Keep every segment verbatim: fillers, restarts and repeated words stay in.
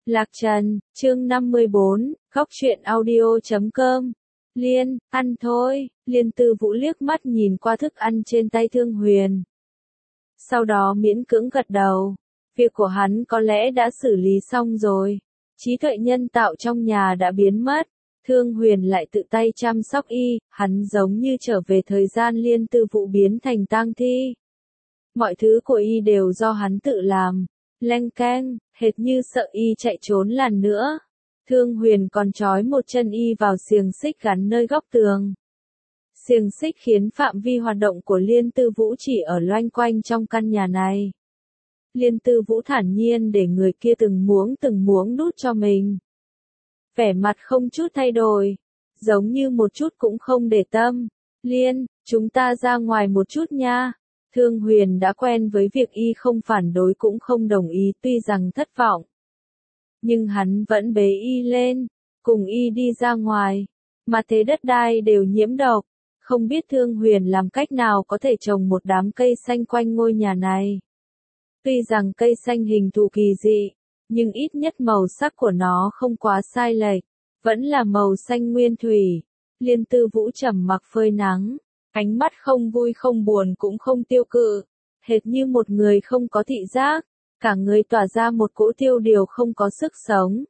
Lạc Trần, chương năm mươi bốn, góc truyện audio chấm com. Liên, ăn thôi, Liên Tư Vũ liếc mắt nhìn qua thức ăn trên tay Thương Huyền. Sau đó miễn cưỡng gật đầu. Việc của hắn có lẽ đã xử lý xong rồi. Trí tuệ nhân tạo trong nhà đã biến mất. Thương Huyền lại tự tay chăm sóc y, hắn giống như trở về thời gian Liên Tư Vũ biến thành tang thi. Mọi thứ của y đều do hắn tự làm. Leng keng, hệt như sợ y chạy trốn lần nữa. Thương Huyền còn trói một chân y vào xiềng xích gắn nơi góc tường. Xiềng xích khiến phạm vi hoạt động của Liên Tư Vũ chỉ ở loanh quanh trong căn nhà này. Liên Tư Vũ thản nhiên để người kia từng muỗng từng muỗng đút cho mình. Vẻ mặt không chút thay đổi, giống như một chút cũng không để tâm. Liên, chúng ta ra ngoài một chút nha. Thương Huyền đã quen với việc y không phản đối cũng không đồng ý, tuy rằng thất vọng. Nhưng hắn vẫn bế y lên, cùng y đi ra ngoài. Mà thế đất đai đều nhiễm độc, không biết Thương Huyền làm cách nào có thể trồng một đám cây xanh quanh ngôi nhà này. Tuy rằng cây xanh hình thù kỳ dị, nhưng ít nhất màu sắc của nó không quá sai lệch, vẫn là màu xanh nguyên thủy. Liên Tư Vũ trầm mặc phơi nắng. Ánh mắt không vui không buồn cũng không tiêu cự, hệt như một người không có thị giác, cả người tỏa ra một cỗ tiêu điều không có sức sống.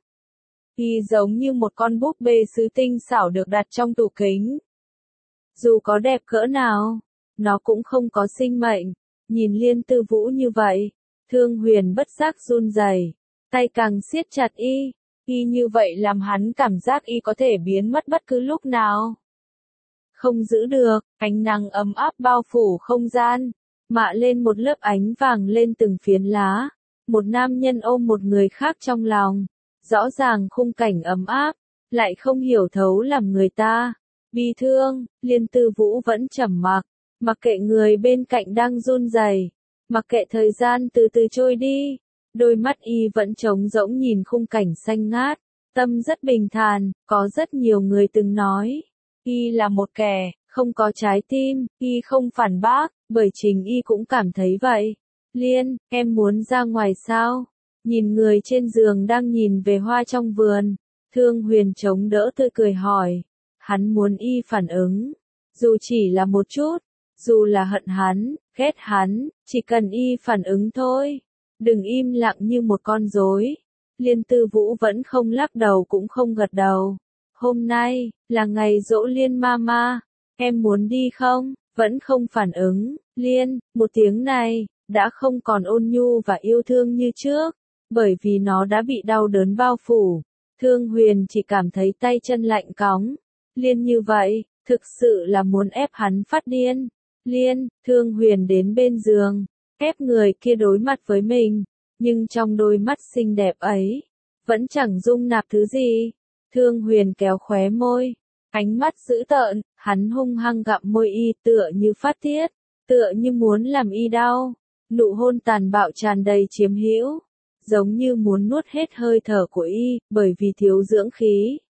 Y giống như một con búp bê sứ tinh xảo được đặt trong tủ kính. Dù có đẹp cỡ nào, nó cũng không có sinh mệnh. Nhìn Liên Tư Vũ như vậy, Thương Huyền bất giác run rẩy, tay càng siết chặt y, y như vậy làm hắn cảm giác y có thể biến mất bất cứ lúc nào. Không giữ được, ánh nắng ấm áp bao phủ không gian, mạ lên một lớp ánh vàng lên từng phiến lá. Một nam nhân ôm một người khác trong lòng, rõ ràng khung cảnh ấm áp, lại không hiểu thấu làm người ta bi thương. Liên Tư Vũ vẫn trầm mặc, mặc kệ người bên cạnh đang run rẩy, mặc kệ thời gian từ từ trôi đi, đôi mắt y vẫn trống rỗng nhìn khung cảnh xanh ngát, tâm rất bình thản. Có rất nhiều người từng nói y là một kẻ không có trái tim, y không phản bác, bởi chính y cũng cảm thấy vậy. Liên, em muốn ra ngoài sao? Nhìn người trên giường đang nhìn về hoa trong vườn, Thương Huyền chống đỡ tươi cười hỏi. Hắn muốn y phản ứng, dù chỉ là một chút, dù là hận hắn, ghét hắn, chỉ cần y phản ứng thôi. Đừng im lặng như một con rối. Liên Tư Vũ vẫn không lắc đầu cũng không gật đầu. Hôm nay, là ngày giỗ Liên mama, em muốn đi không? Vẫn không phản ứng. Liên, một tiếng này, đã không còn ôn nhu và yêu thương như trước, bởi vì nó đã bị đau đớn bao phủ. Thương Huyền chỉ cảm thấy tay chân lạnh cóng. Liên như vậy, thực sự là muốn ép hắn phát điên. Liên, Thương Huyền đến bên giường, ép người kia đối mặt với mình, nhưng trong đôi mắt xinh đẹp ấy, vẫn chẳng dung nạp thứ gì. Thương Huyền kéo khóe môi, ánh mắt dữ tợn, hắn hung hăng gặm môi y tựa như phát tiết, tựa như muốn làm y đau. Nụ hôn tàn bạo tràn đầy chiếm hữu, giống như muốn nuốt hết hơi thở của y, bởi vì thiếu dưỡng khí.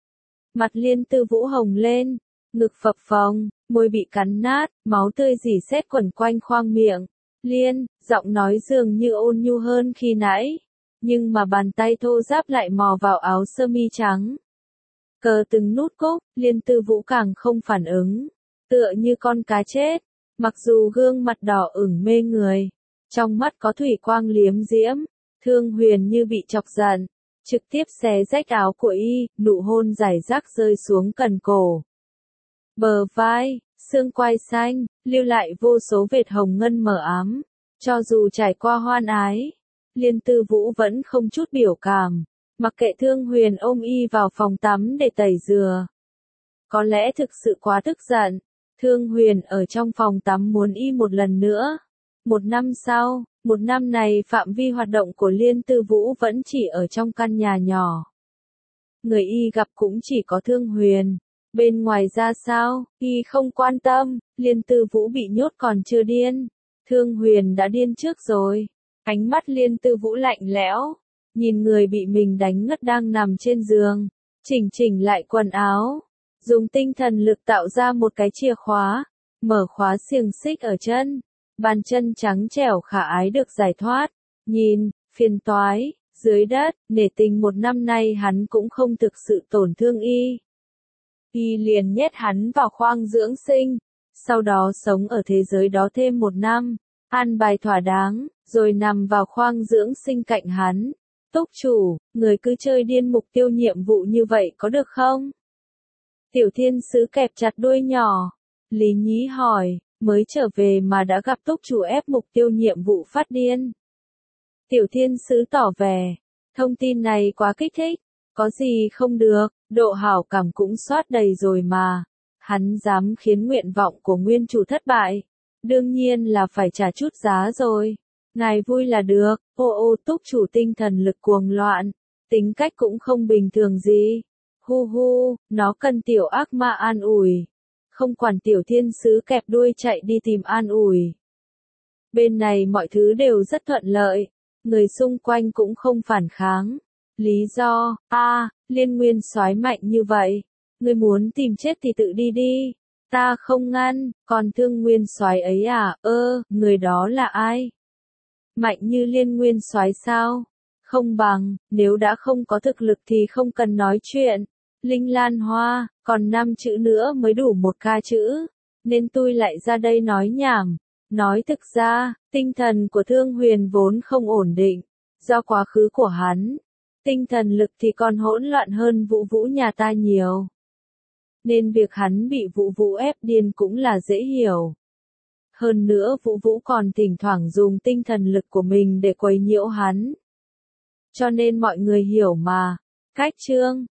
Mặt Liên Tư Vũ hồng lên, ngực phập phồng, môi bị cắn nát, máu tươi rỉ sét quẩn quanh khoang miệng. Liên, giọng nói dường như ôn nhu hơn khi nãy, nhưng mà bàn tay thô ráp lại mò vào áo sơ mi trắng. Cờ từng nút cúc, Liên Tư Vũ càng không phản ứng, tựa như con cá chết. Mặc dù gương mặt đỏ ửng mê người, trong mắt có thủy quang liếm diễm, Thương Huyền như bị chọc giận, trực tiếp xé rách áo của y, nụ hôn rải rác rơi xuống cần cổ, bờ vai, xương quai xanh, lưu lại vô số vệt hồng ngân mờ ám. Cho dù trải qua hoan ái, Liên Tư Vũ vẫn không chút biểu cảm, mặc kệ Thương Huyền ôm y vào phòng tắm để tẩy dừa. Có lẽ thực sự quá tức giận, Thương Huyền ở trong phòng tắm muốn y một lần nữa. Một năm sau, một năm này phạm vi hoạt động của Liên Tư Vũ vẫn chỉ ở trong căn nhà nhỏ. Người y gặp cũng chỉ có Thương Huyền. Bên ngoài ra sao, y không quan tâm. Liên Tư Vũ bị nhốt còn chưa điên, Thương Huyền đã điên trước rồi. Ánh mắt Liên Tư Vũ lạnh lẽo, nhìn người bị mình đánh ngất đang nằm trên giường, chỉnh chỉnh lại quần áo, dùng tinh thần lực tạo ra một cái chìa khóa, mở khóa xiềng xích ở chân. Bàn chân trắng trẻo khả ái được giải thoát. Nhìn, phiền toái, dưới đất, nể tình một năm nay hắn cũng không thực sự tổn thương y. Y liền nhét hắn vào khoang dưỡng sinh, sau đó sống ở thế giới đó thêm một năm, ăn bài thỏa đáng, rồi nằm vào khoang dưỡng sinh cạnh hắn. Túc chủ, người cứ chơi điên mục tiêu nhiệm vụ như vậy có được không? Tiểu thiên sứ kẹp chặt đuôi nhỏ. Lý Nhĩ hỏi, mới trở về mà đã gặp túc chủ ép mục tiêu nhiệm vụ phát điên. Tiểu thiên sứ tỏ vẻ, thông tin này quá kích thích, có gì không được, độ hảo cảm cũng soát đầy rồi mà. Hắn dám khiến nguyện vọng của nguyên chủ thất bại. Đương nhiên là phải trả chút giá rồi. Ngài vui là được, ô ô túc chủ tinh thần lực cuồng loạn, tính cách cũng không bình thường gì. Hu hu, nó cần tiểu ác ma an ủi. Không quản tiểu thiên sứ kẹp đuôi chạy đi tìm an ủi. Bên này mọi thứ đều rất thuận lợi, người xung quanh cũng không phản kháng. Lý do, a, à, liên nguyên soái mạnh như vậy, người muốn tìm chết thì tự đi đi, ta không ngăn, còn thương nguyên soái ấy à, ơ, người đó là ai? Mạnh như liên nguyên soái sao? Không bằng, nếu đã không có thực lực thì không cần nói chuyện. Linh Lan Hoa, còn năm chữ nữa mới đủ một ca chữ, nên tôi lại ra đây nói nhảm. Nói thực ra, tinh thần của Thương Huyền vốn không ổn định, do quá khứ của hắn, tinh thần lực thì còn hỗn loạn hơn Vũ Vũ nhà ta nhiều. Nên việc hắn bị Vũ Vũ ép điên cũng là dễ hiểu. Hơn nữa Vũ Vũ còn thỉnh thoảng dùng tinh thần lực của mình để quấy nhiễu hắn. Cho nên mọi người hiểu mà. Cách chương